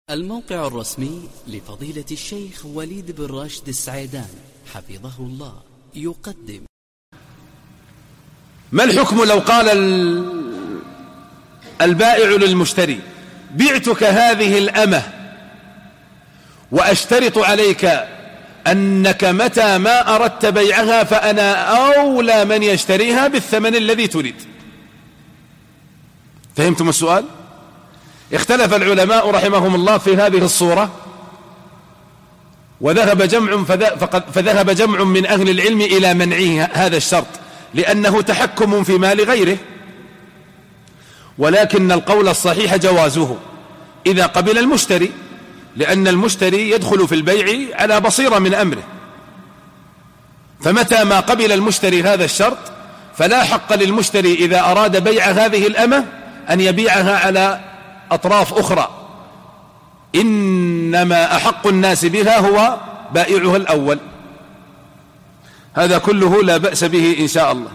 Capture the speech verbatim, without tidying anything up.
الموقع الرسمي لفضيلة الشيخ وليد بن راشد السعيدان حفظه الله يقدم. ما الحكم لو قال البائع للمشتري: بعتك هذه الأمة وأشترط عليك أنك متى ما أردت بيعها فأنا أولى من يشتريها بالثمن الذي تريد؟ فهمتم السؤال؟ اختلف العلماء رحمهم الله في هذه الصورة، وذهب جمع فذهب جمع من أهل العلم إلى منعه هذا الشرط لأنه تحكم في مال غيره، ولكن القول الصحيح جوازه إذا قبل المشتري، لأن المشتري يدخل في البيع على بصيرة من أمره، فمتى ما قبل المشتري هذا الشرط فلا حق للمشتري إذا أراد بيع هذه الأمة أن يبيعها على أطراف أخرى، إنما أحق الناس بها هو بائعها الأول. هذا كله لا بأس به إن شاء الله.